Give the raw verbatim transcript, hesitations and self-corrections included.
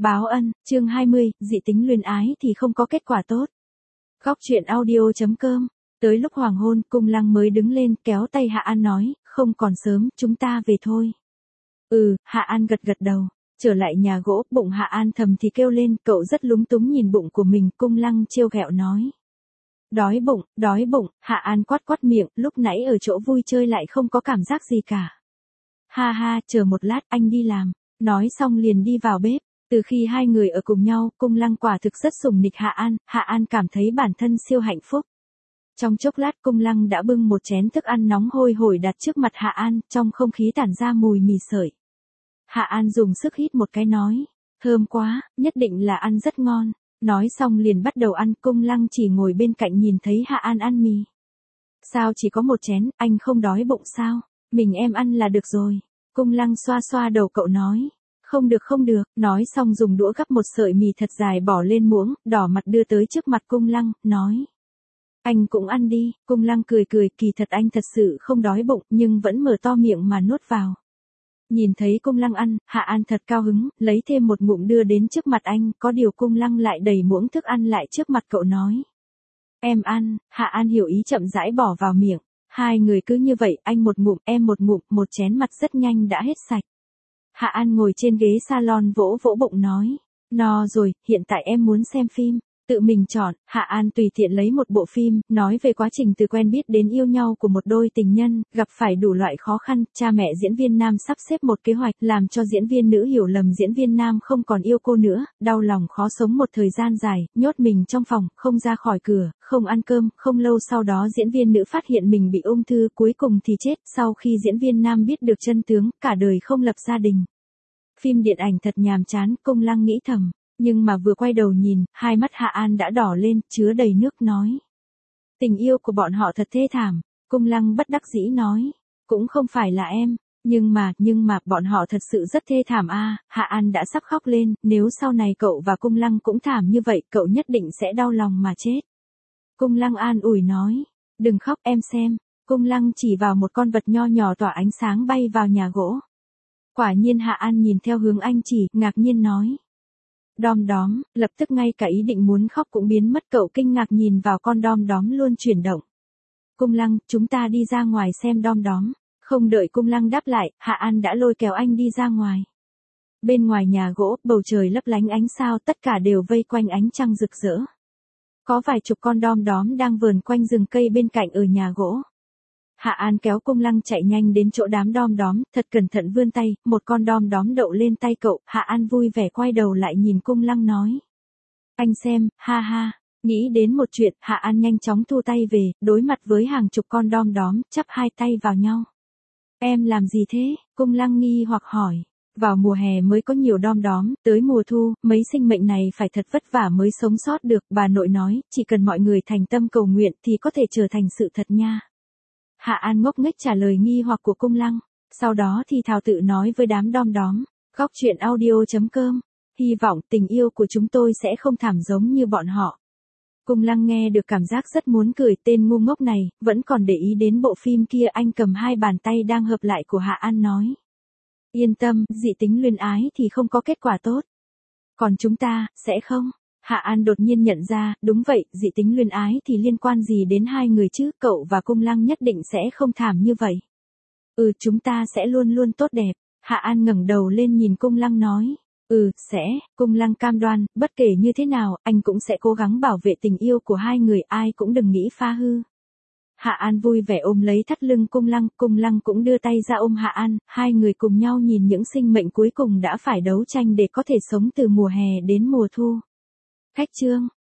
Báo ân, chương hai mươi, dị tính luyến ái thì không có kết quả tốt. Góc truyện audio.com. Tới lúc hoàng hôn, Cung Lăng mới đứng lên kéo tay Hạ An nói, không còn sớm, chúng ta về thôi. Ừ, Hạ An gật gật đầu. Trở lại nhà gỗ, bụng Hạ An thầm thì kêu lên, cậu rất lúng túng nhìn bụng của mình, Cung Lăng trêu ghẹo nói. Đói bụng, đói bụng, Hạ An quát quát miệng, lúc nãy ở chỗ vui chơi lại không có cảm giác gì cả. Ha ha, chờ một lát, anh đi làm. Nói xong liền đi vào bếp. Từ khi hai người ở cùng nhau, Cung Lăng quả thực rất sủng nịch Hạ An, Hạ An cảm thấy bản thân siêu hạnh phúc. Trong chốc lát Cung Lăng đã bưng một chén thức ăn nóng hôi hổi đặt trước mặt Hạ An, trong không khí tản ra mùi mì sợi. Hạ An dùng sức hít một cái nói, thơm quá, nhất định là ăn rất ngon. Nói xong liền bắt đầu ăn, Cung Lăng chỉ ngồi bên cạnh nhìn thấy Hạ An ăn mì. Sao chỉ có một chén, anh không đói bụng sao? Mình em ăn là được rồi. Cung Lăng xoa xoa đầu cậu nói. Không được không được, nói xong dùng đũa gắp một sợi mì thật dài bỏ lên muỗng, đỏ mặt đưa tới trước mặt Cung Lăng, nói. Anh cũng ăn đi, Cung Lăng cười cười, kỳ thật anh thật sự không đói bụng, nhưng vẫn mở to miệng mà nuốt vào. Nhìn thấy Cung Lăng ăn, Hạ An thật cao hứng, lấy thêm một ngụm đưa đến trước mặt anh, có điều Cung Lăng lại đẩy muỗng thức ăn lại trước mặt cậu nói. Em ăn, Hạ An hiểu ý chậm rãi bỏ vào miệng. Hai người cứ như vậy, anh một ngụm, em một ngụm, một chén mặt rất nhanh đã hết sạch. Hạ An ngồi trên ghế salon vỗ vỗ bụng nói, no rồi, hiện tại em muốn xem phim, tự mình chọn. Hạ An tùy tiện lấy một bộ phim, nói về quá trình từ quen biết đến yêu nhau của một đôi tình nhân, gặp phải đủ loại khó khăn, cha mẹ diễn viên nam sắp xếp một kế hoạch làm cho diễn viên nữ hiểu lầm diễn viên nam không còn yêu cô nữa, đau lòng khó sống một thời gian dài, nhốt mình trong phòng, không ra khỏi cửa, không ăn cơm, không lâu sau đó diễn viên nữ phát hiện mình bị ung thư, cuối cùng thì chết, sau khi diễn viên nam biết được chân tướng, cả đời không lập gia đình. Phim điện ảnh thật nhàm chán, Cung Lăng nghĩ thầm. Nhưng mà vừa quay đầu nhìn, hai mắt Hạ An đã đỏ lên, chứa đầy nước nói. Tình yêu của bọn họ thật thê thảm, Cung Lăng bất đắc dĩ nói. Cũng không phải là em, nhưng mà, nhưng mà, bọn họ thật sự rất thê thảm a. À, Hạ An đã sắp khóc lên, nếu sau này cậu và Cung Lăng cũng thảm như vậy, cậu nhất định sẽ đau lòng mà chết. Cung Lăng an ủi nói, đừng khóc em xem, Cung Lăng chỉ vào một con vật nho nhỏ tỏa ánh sáng bay vào nhà gỗ. Quả nhiên Hạ An nhìn theo hướng anh chỉ, ngạc nhiên nói. Đom đóm, lập tức ngay cả ý định muốn khóc cũng biến mất, cậu kinh ngạc nhìn vào con đom đóm luôn chuyển động. Cung Lăng, chúng ta đi ra ngoài xem đom đóm. Không đợi Cung Lăng đáp lại, Hạ An đã lôi kéo anh đi ra ngoài. Bên ngoài nhà gỗ, bầu trời lấp lánh ánh sao, tất cả đều vây quanh ánh trăng rực rỡ. Có vài chục con đom đóm đang vờn quanh rừng cây bên cạnh ở nhà gỗ. Hạ An kéo Cung Lăng chạy nhanh đến chỗ đám đom đóm, thật cẩn thận vươn tay, một con đom đóm đậu lên tay cậu, Hạ An vui vẻ quay đầu lại nhìn Cung Lăng nói. Anh xem, ha ha, nghĩ đến một chuyện, Hạ An nhanh chóng thu tay về, đối mặt với hàng chục con đom đóm, chắp hai tay vào nhau. Em làm gì thế? Cung Lăng nghi hoặc hỏi. Vào mùa hè mới có nhiều đom đóm, tới mùa thu, mấy sinh mệnh này phải thật vất vả mới sống sót được, bà nội nói, chỉ cần mọi người thành tâm cầu nguyện thì có thể trở thành sự thật nha. Hạ An ngốc nghếch trả lời nghi hoặc của Cung Lăng, sau đó thì thào tự nói với đám đom đóm, góc truyện audio.com, hy vọng tình yêu của chúng tôi sẽ không thảm giống như bọn họ. Cung Lăng nghe được cảm giác rất muốn cười, tên ngu ngốc này, vẫn còn để ý đến bộ phim kia. Anh cầm hai bàn tay đang hợp lại của Hạ An nói. Yên tâm, dị tính luyến ái thì không có kết quả tốt. Còn chúng ta, sẽ không? Hạ An đột nhiên nhận ra, đúng vậy, dị tính luyến ái thì liên quan gì đến hai người chứ, cậu và Cung Lăng nhất định sẽ không thảm như vậy. Ừ, chúng ta sẽ luôn luôn tốt đẹp. Hạ An ngẩng đầu lên nhìn Cung Lăng nói. Ừ, sẽ, Cung Lăng cam đoan, bất kể như thế nào, anh cũng sẽ cố gắng bảo vệ tình yêu của hai người, ai cũng đừng nghĩ phá hư. Hạ An vui vẻ ôm lấy thắt lưng Cung Lăng, Cung Lăng cũng đưa tay ra ôm Hạ An, hai người cùng nhau nhìn những sinh mệnh cuối cùng đã phải đấu tranh để có thể sống từ mùa hè đến mùa thu. Khách chương